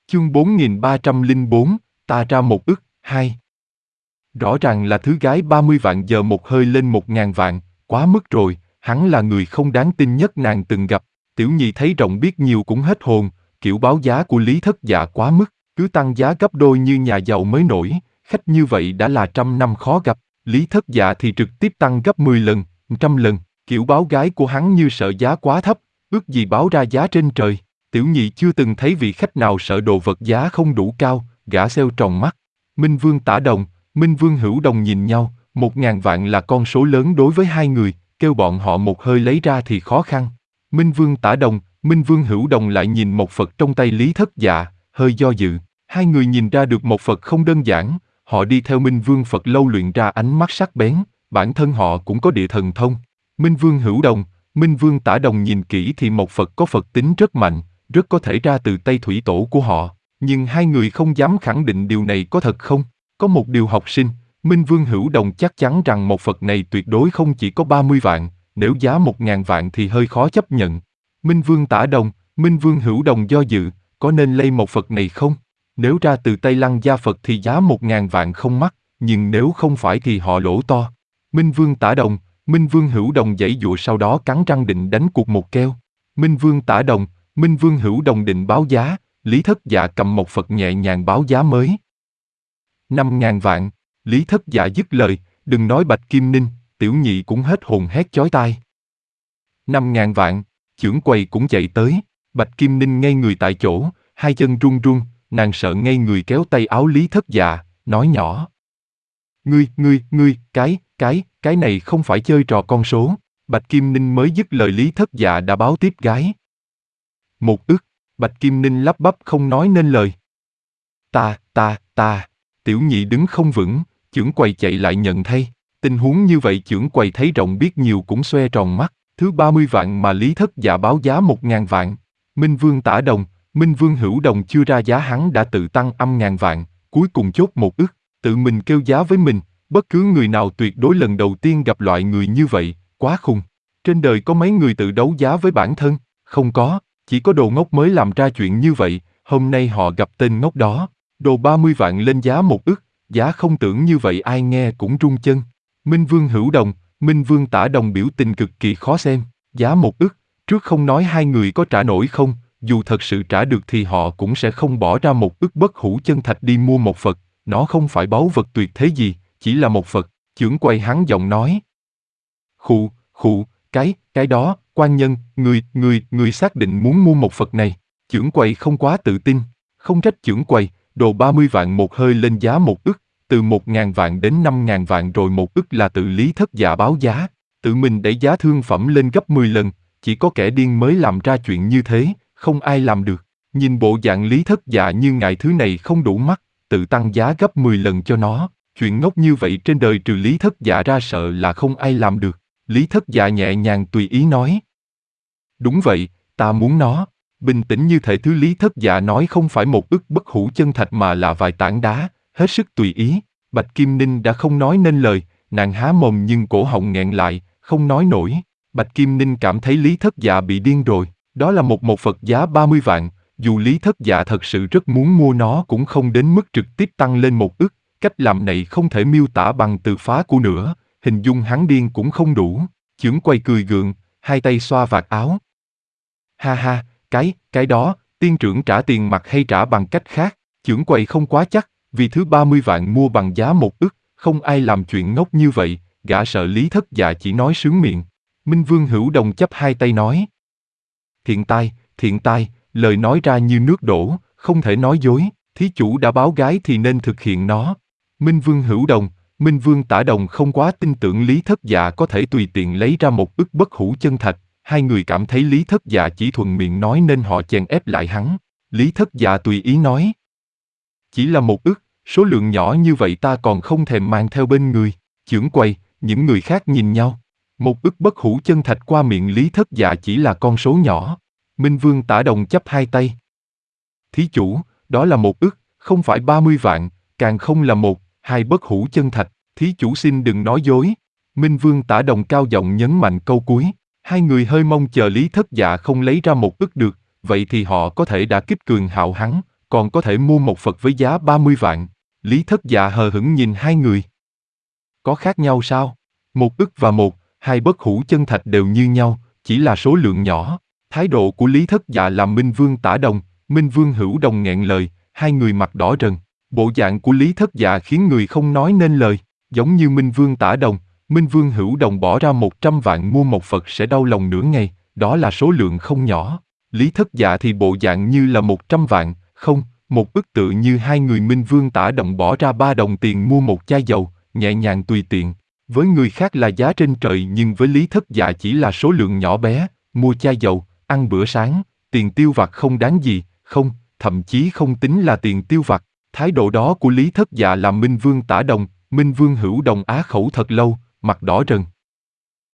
Chương 4304, ta ra 1 ức, 2. Rõ ràng là thứ gái 30 vạn giờ một hơi lên 1.000 vạn, quá mức rồi, hắn là người không đáng tin nhất nàng từng gặp. Tiểu nhị thấy rộng biết nhiều cũng hết hồn, kiểu báo giá của Lý Thất Dạ quá mức, cứ tăng giá gấp đôi như nhà giàu mới nổi, khách như vậy đã là trăm năm khó gặp. Lý Thất Dạ thì trực tiếp tăng gấp 10 lần, 100 lần, kiểu báo gái của hắn như sợ giá quá thấp, ước gì báo ra giá trên trời. Tiểu nhị chưa từng thấy vị khách nào sợ đồ vật giá không đủ cao, gã sale tròn mắt. Minh Vương Tả Đồng, Minh Vương Hữu Đồng nhìn nhau, 1.000 vạn là con số lớn đối với hai người, kêu bọn họ một hơi lấy ra thì khó khăn. Minh Vương Tả Đồng, Minh Vương Hữu Đồng lại nhìn một Phật trong tay Lý Thất Dạ, hơi do dự. Hai người nhìn ra được một Phật không đơn giản, họ đi theo Minh Vương Phật lâu luyện ra ánh mắt sắc bén, bản thân họ cũng có địa thần thông. Minh Vương Hữu Đồng, Minh Vương Tả Đồng nhìn kỹ thì một Phật có Phật tính rất mạnh, rất có thể ra từ tay thủy tổ của họ, nhưng hai người không dám khẳng định điều này có thật không. Có một điều học sinh, Minh Vương Hữu Đồng chắc chắn rằng một Phật này tuyệt đối không chỉ có 30 vạn, nếu giá 1.000 vạn thì hơi khó chấp nhận. Minh Vương Tả Đồng, Minh Vương Hữu Đồng do dự, có nên lấy một Phật này không? Nếu ra từ tay Lăng Gia Phật thì giá 1.000 vạn không mắc, nhưng nếu không phải thì họ lỗ to. Minh Vương Tả Đồng, Minh Vương Hữu Đồng giãy giụa sau đó cắn răng định đánh cuộc một keo. Minh Vương Tả Đồng, Minh Vương Hữu Đồng định báo giá, Lý Thất Dạ cầm một Phật nhẹ nhàng báo giá mới. 5.000 vạn, Lý Thất Dạ dứt lời, đừng nói Bạch Kim Ninh, tiểu nhị cũng hết hồn hét chói tai. 5.000 vạn, chưởng quầy cũng chạy tới, Bạch Kim Ninh ngây người tại chỗ, hai chân run run, nàng sợ ngây người kéo tay áo Lý Thất Dạ, nói nhỏ. Ngươi, cái này không phải chơi trò con số. Bạch Kim Ninh mới dứt lời Lý Thất Dạ đã báo tiếp gái. 1 ức, Bạch Kim Ninh lắp bắp không nói nên lời. Ta, tiểu nhị đứng không vững, chưởng quầy chạy lại nhận thay. Tình huống như vậy chưởng quầy thấy rộng biết nhiều cũng xoe tròn mắt, thứ 30 vạn mà Lý Thất Dạ báo giá 1.000 vạn. Minh Vương Tả Đồng, Minh Vương Hữu Đồng chưa ra giá hắn đã tự tăng 5.000 vạn, cuối cùng chốt 1 ức, tự mình kêu giá với mình, bất cứ người nào tuyệt đối lần đầu tiên gặp loại người như vậy, quá khùng. Trên đời có mấy người tự đấu giá với bản thân? Không có, chỉ có đồ ngốc mới làm ra chuyện như vậy, hôm nay họ gặp tên ngốc đó. Đồ 30 vạn lên giá 1 ức, giá không tưởng như vậy ai nghe cũng run chân. Minh Vương Hữu Đồng, Minh Vương Tả Đồng biểu tình cực kỳ khó xem, giá 1 ức, trước không nói hai người có trả nổi không, dù thật sự trả được thì họ cũng sẽ không bỏ ra 1 ức bất hủ chân thạch đi mua một Phật, nó không phải báu vật tuyệt thế gì, chỉ là một Phật. Chưởng quầy hắn giọng nói. Khụ, cái đó, quan nhân, người xác định muốn mua một Phật này. Chưởng quầy không quá tự tin, không trách chưởng quầy, đồ 30 vạn một hơi lên giá 1 ức, từ 1.000 vạn đến 5.000 vạn rồi 1 ức là tự Lý Thất Dạ báo giá, tự mình đẩy giá thương phẩm lên gấp 10 lần, chỉ có kẻ điên mới làm ra chuyện như thế, không ai làm được. Nhìn bộ dạng Lý Thất Dạ như ngại thứ này không đủ mắt, tự tăng giá gấp 10 lần cho nó, chuyện ngốc như vậy trên đời trừ Lý Thất Dạ ra sợ là không ai làm được. Lý Thất Dạ nhẹ nhàng tùy ý nói. Đúng vậy, ta muốn nó. Bình tĩnh như thể thứ Lý Thất Dạ nói không phải 1 ức bất hủ chân thạch mà là vài tảng đá, hết sức tùy ý. Bạch Kim Ninh đã không nói nên lời, nàng há mồm nhưng cổ họng nghẹn lại, không nói nổi. Bạch Kim Ninh cảm thấy Lý Thất Dạ bị điên rồi, đó là một Phật giá 30 vạn, dù Lý Thất Dạ thật sự rất muốn mua nó cũng không đến mức trực tiếp tăng lên 1 ức, cách làm này không thể miêu tả bằng từ phá của nữa, hình dung hắn điên cũng không đủ. Chưởng quầy cười gượng, hai tay xoa vạt áo. Ha, cái đó, tiên trưởng trả tiền mặt hay trả bằng cách khác? Chưởng quầy không quá chắc, vì thứ 30 vạn mua bằng giá 1 ức, không ai làm chuyện ngốc như vậy, gã sợ Lý Thất Dạ chỉ nói sướng miệng. Minh Vương Hữu Đồng chắp hai tay nói. Thiện tai, lời nói ra như nước đổ, không thể nói dối, thí chủ đã báo gái thì nên thực hiện nó. Minh Vương Hữu Đồng, Minh Vương Tả Đồng không quá tin tưởng Lý Thất Dạ có thể tùy tiện lấy ra 1 ức bất hủ chân thạch, hai người cảm thấy Lý Thất Dạ chỉ thuận miệng nói nên họ chèn ép lại hắn. Lý Thất Dạ tùy ý nói. Chỉ là 1 ức, số lượng nhỏ như vậy ta còn không thèm mang theo bên người. Chưởng quầy, những người khác nhìn nhau. 1 ức bất hủ chân thạch qua miệng Lý Thất Dạ chỉ là con số nhỏ. Minh Vương Tả Đồng chắp hai tay. Thí chủ, đó là 1 ức, không phải 30 vạn, càng không là 2 bất hủ chân thạch, thí chủ xin đừng nói dối. Minh Vương Tả Đồng cao giọng nhấn mạnh câu cuối. Hai người hơi mong chờ Lý Thất Dạ không lấy ra 1 ức được, vậy thì họ có thể đã kích cường hạo hắn, còn có thể mua một Phật với giá 30 vạn. Lý Thất Dạ hờ hững nhìn hai người. Có khác nhau sao? 1 ức và 2 bất hủ chân thạch đều như nhau, chỉ là số lượng nhỏ. Thái độ của Lý Thất Dạ làm Minh Vương Tả Đồng, Minh Vương Hữu Đồng nghẹn lời, hai người mặt đỏ rần. Bộ dạng của Lý Thất Dạ khiến người không nói nên lời, giống như Minh Vương Tả Đồng, Minh Vương Hữu Đồng bỏ ra 100 vạn mua một Phật sẽ đau lòng nửa ngày, đó là số lượng không nhỏ. Lý Thất Dạ thì bộ dạng như là 100 vạn, không, 1 ức tự như hai người Minh Vương Tả Đồng bỏ ra 3 đồng tiền mua một chai dầu, nhẹ nhàng tùy tiện. Với người khác là giá trên trời nhưng với Lý Thất Dạ chỉ là số lượng nhỏ bé, mua chai dầu, ăn bữa sáng, tiền tiêu vặt không đáng gì, không, thậm chí không tính là tiền tiêu vặt. Thái độ đó của Lý Thất Dạ làm Minh Vương Tả Đồng, Minh Vương Hữu Đồng á khẩu thật lâu, mặt đỏ rần.